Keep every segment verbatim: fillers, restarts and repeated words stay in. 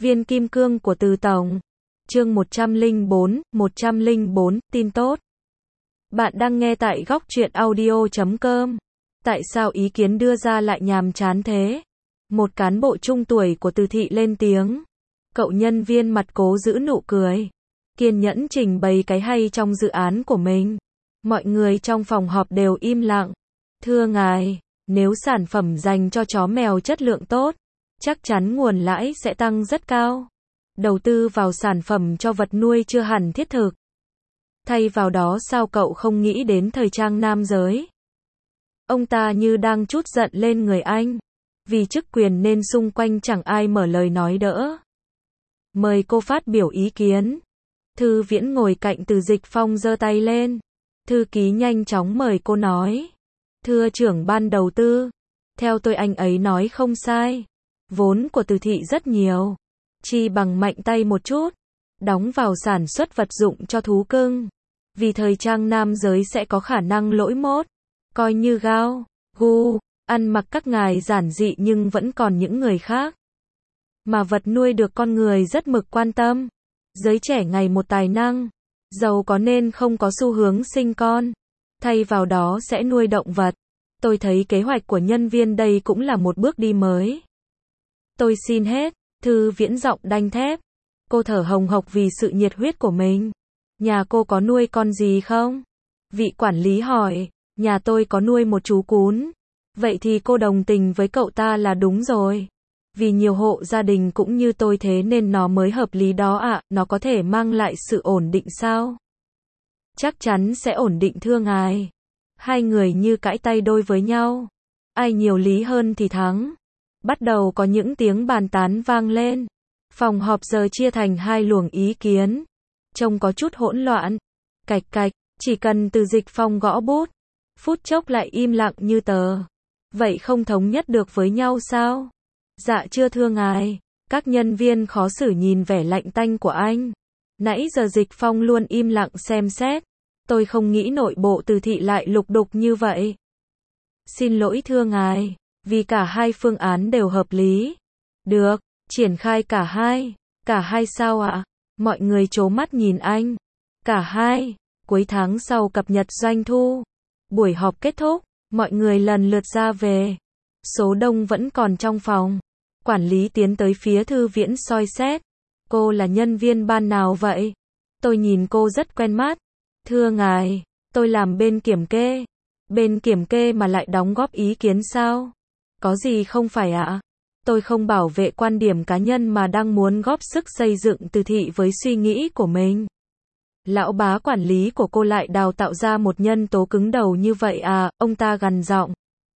Viên kim cương của Từ Tổng. Chương một trăm lẻ bốn, một trăm lẻ bốn, tin tốt. Bạn đang nghe tại góc truyện audio chấm com. Tại sao ý kiến đưa ra lại nhàm chán thế? Một cán bộ trung tuổi của Từ thị lên tiếng. Cậu nhân viên mặt cố giữ nụ cười. Kiên nhẫn trình bày cái hay trong dự án của mình. Mọi người trong phòng họp đều im lặng. Thưa ngài, nếu sản phẩm dành cho chó mèo chất lượng tốt, chắc chắn nguồn lãi sẽ tăng rất cao. Đầu tư vào sản phẩm cho vật nuôi chưa hẳn thiết thực. Thay vào đó sao cậu không nghĩ đến thời trang nam giới? Ông ta như đang trút giận lên người anh. Vì chức quyền nên xung quanh chẳng ai mở lời nói đỡ. Mời cô phát biểu ý kiến. Thư Viễn ngồi cạnh Từ Dịch Phong giơ tay lên. Thư ký nhanh chóng mời cô nói. Thưa trưởng ban đầu tư. Theo tôi anh ấy nói không sai. Vốn của Từ thị rất nhiều. Chi bằng mạnh tay một chút. Đóng vào sản xuất vật dụng cho thú cưng. Vì thời trang nam giới sẽ có khả năng lỗi mốt. Coi như gao, gu, ăn mặc các ngài giản dị nhưng vẫn còn những người khác. Mà vật nuôi được con người rất mực quan tâm. Giới trẻ ngày một tài năng. Giàu có nên không có xu hướng sinh con. Thay vào đó sẽ nuôi động vật. Tôi thấy kế hoạch của nhân viên đây cũng là một bước đi mới. Tôi xin hết. Thư Viễn giọng đanh thép. Cô thở hồng hộc vì sự nhiệt huyết của mình. Nhà cô có nuôi con gì không? Vị quản lý hỏi. Nhà tôi có nuôi một chú cún. Vậy thì cô đồng tình với cậu ta là đúng rồi. Vì nhiều hộ gia đình cũng như tôi thế nên nó mới hợp lý đó ạ. À, nó có thể mang lại sự ổn định sao? Chắc chắn sẽ ổn định thưa ngài. Hai người như cãi tay đôi với nhau. Ai nhiều lý hơn thì thắng. Bắt đầu có những tiếng bàn tán vang lên. Phòng họp giờ chia thành hai luồng ý kiến. Trông có chút hỗn loạn. Cạch cạch, chỉ cần Từ Dịch Phong gõ bút. Phút chốc lại im lặng như tờ. Vậy không thống nhất được với nhau sao? Dạ chưa thưa ngài. Các nhân viên khó xử nhìn vẻ lạnh tanh của anh. Nãy giờ Dịch Phong luôn im lặng xem xét. Tôi không nghĩ nội bộ Từ thị lại lục đục như vậy. Xin lỗi thưa ngài. Vì cả hai phương án đều hợp lý. Được, triển khai cả hai. Cả hai sao ạ? Mọi người trố mắt nhìn anh. Cả hai. Cuối tháng sau cập nhật doanh thu. Buổi họp kết thúc. Mọi người lần lượt ra về. Số đông vẫn còn trong phòng. Quản lý tiến tới phía Thư Viễn soi xét. Cô là nhân viên ban nào vậy? Tôi nhìn cô rất quen mắt. Thưa ngài, tôi làm bên kiểm kê. Bên kiểm kê mà lại đóng góp ý kiến sao? Có gì không phải ạ? À? Tôi không bảo vệ quan điểm cá nhân mà đang muốn góp sức xây dựng Từ thị với suy nghĩ của mình. Lão bá quản lý của cô lại đào tạo ra một nhân tố cứng đầu như vậy à? Ông ta gằn giọng.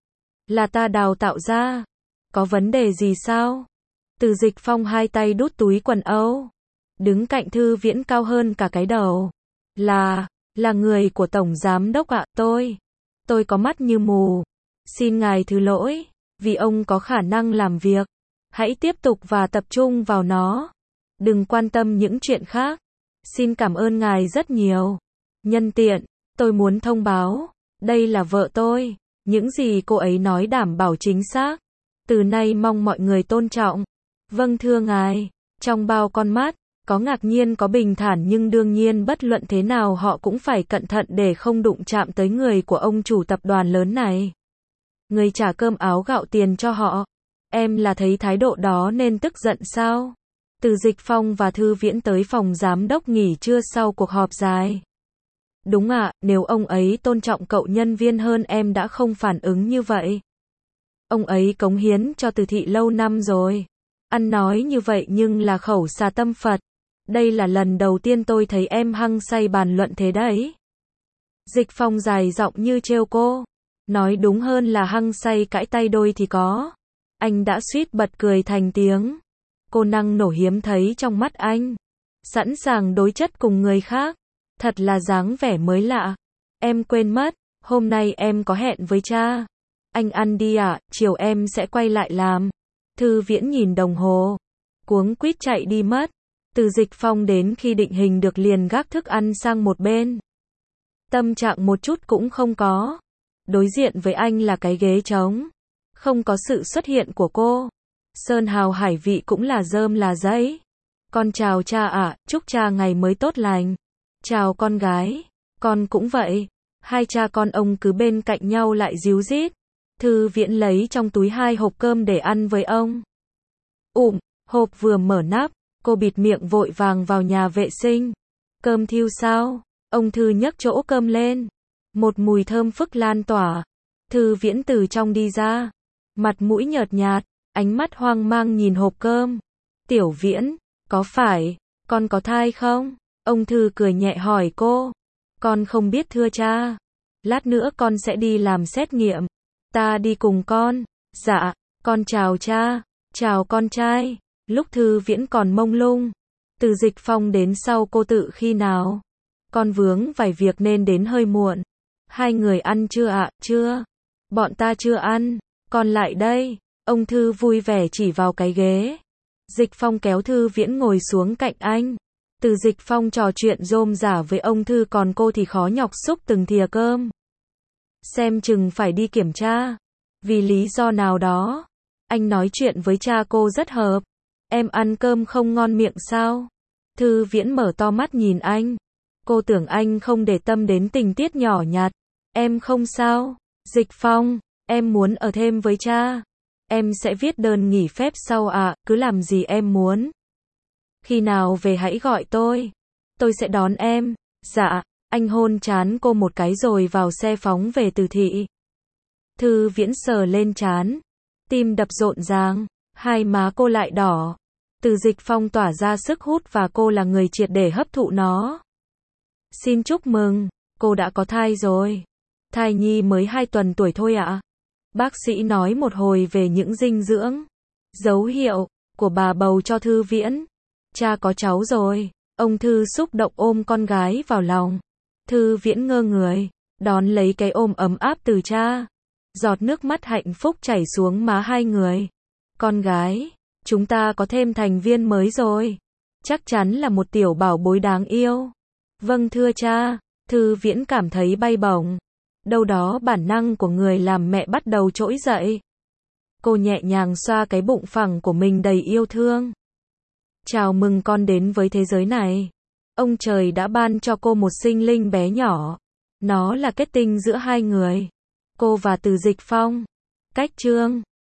Là ta đào tạo ra. Có vấn đề gì sao? Từ Dịch Phong hai tay đút túi quần âu. Đứng cạnh Thư Viễn cao hơn cả cái đầu. Là, là người của Tổng Giám Đốc ạ, à, tôi. Tôi có mắt như mù. Xin ngài thứ lỗi. Vì ông có khả năng làm việc. Hãy tiếp tục và tập trung vào nó. Đừng quan tâm những chuyện khác. Xin cảm ơn ngài rất nhiều. Nhân tiện, tôi muốn thông báo. Đây là vợ tôi. Những gì cô ấy nói đảm bảo chính xác. Từ nay mong mọi người tôn trọng. Vâng thưa ngài. Trong bao con mắt, có ngạc nhiên có bình thản nhưng đương nhiên bất luận thế nào họ cũng phải cẩn thận để không đụng chạm tới người của ông chủ tập đoàn lớn này. Người trả cơm áo gạo tiền cho họ. Em là thấy thái độ đó nên tức giận sao? Từ Dịch Phong và Thư Viễn tới phòng giám đốc nghỉ trưa sau cuộc họp dài. Đúng ạ, à, nếu ông ấy tôn trọng cậu nhân viên hơn em đã không phản ứng như vậy. Ông ấy cống hiến cho Từ thị lâu năm rồi. Ăn nói như vậy nhưng là khẩu xà tâm Phật. Đây là lần đầu tiên tôi thấy em hăng say bàn luận thế đấy. Dịch Phong dài giọng như trêu cô. Nói đúng hơn là hăng say cãi tay đôi thì có. Anh đã suýt bật cười thành tiếng. Cô năng nổ hiếm thấy trong mắt anh. Sẵn sàng đối chất cùng người khác. Thật là dáng vẻ mới lạ. Em quên mất, hôm nay em có hẹn với cha. Anh ăn đi ạ, à, chiều em sẽ quay lại làm. Thư Viễn nhìn đồng hồ. Cuống quýt chạy đi mất. Từ Dịch Phong đến khi định hình được liền gác thức ăn sang một bên. Tâm trạng một chút cũng không có. Đối diện với anh là cái ghế trống. Không có sự xuất hiện của cô. Sơn hào hải vị cũng là rơm là giấy. Con chào cha ạ, chúc cha ngày mới tốt lành. Chào con gái, con cũng vậy. Hai cha con ông cứ bên cạnh nhau lại díu dít. Thư Viễn lấy trong túi hai hộp cơm để ăn với ông. Ụm, hộp vừa mở nắp, cô bịt miệng vội vàng vào nhà vệ sinh. Cơm thiêu sao? Ông Thư nhấc chỗ cơm lên. Một mùi thơm phức lan tỏa. Thư Viễn từ trong đi ra. Mặt mũi nhợt nhạt, ánh mắt hoang mang nhìn hộp cơm. Tiểu Viễn, có phải, con có thai không? Ông Thư cười nhẹ hỏi cô. Con không biết thưa cha. Lát nữa con sẽ đi làm xét nghiệm. Ta đi cùng con. Dạ, con chào cha. Chào con trai. Lúc Thư Viễn còn mông lung. Từ Dịch Phong đến sau cô tự khi nào? Con vướng vài việc nên đến hơi muộn. Hai người ăn chưa ạ? À? Chưa. Bọn ta chưa ăn. Con lại đây. Ông Thư vui vẻ chỉ vào cái ghế. Dịch Phong kéo Thư Viễn ngồi xuống cạnh anh. Từ Dịch Phong trò chuyện rôm rả với ông Thư còn cô thì khó nhọc xúc từng thìa cơm. Xem chừng phải đi kiểm tra. Vì lý do nào đó, anh nói chuyện với cha cô rất hợp. Em ăn cơm không ngon miệng sao? Thư Viễn mở to mắt nhìn anh. Cô tưởng anh không để tâm đến tình tiết nhỏ nhặt. Em không sao. Dịch Phong, em muốn ở thêm với cha. Em sẽ viết đơn nghỉ phép sau ạ, à, cứ làm gì em muốn. Khi nào về hãy gọi tôi. Tôi sẽ đón em. Dạ, anh hôn trán cô một cái rồi vào xe phóng về Từ thị. Thư Viễn sờ lên trán. Tim đập rộn ràng, hai má cô lại đỏ. Từ Dịch Phong tỏa ra sức hút và cô là người triệt để hấp thụ nó. Xin chúc mừng, cô đã có thai rồi. Thai nhi mới hai tuần tuổi thôi ạ. À? Bác sĩ nói một hồi về những dinh dưỡng, dấu hiệu của bà bầu cho Thư Viễn. Cha có cháu rồi. Ông Thư xúc động ôm con gái vào lòng. Thư Viễn ngơ người, đón lấy cái ôm ấm áp từ cha. Giọt nước mắt hạnh phúc chảy xuống má hai người. Con gái, chúng ta có thêm thành viên mới rồi. Chắc chắn là một tiểu bảo bối đáng yêu. Vâng thưa cha. Thư Viễn cảm thấy bay bổng. Đâu đó bản năng của người làm mẹ bắt đầu trỗi dậy. Cô nhẹ nhàng xoa cái bụng phẳng của mình đầy yêu thương. Chào mừng con đến với thế giới này. Ông trời đã ban cho cô một sinh linh bé nhỏ. Nó là kết tinh giữa hai người. Cô và Từ Dịch Phong. Cách chương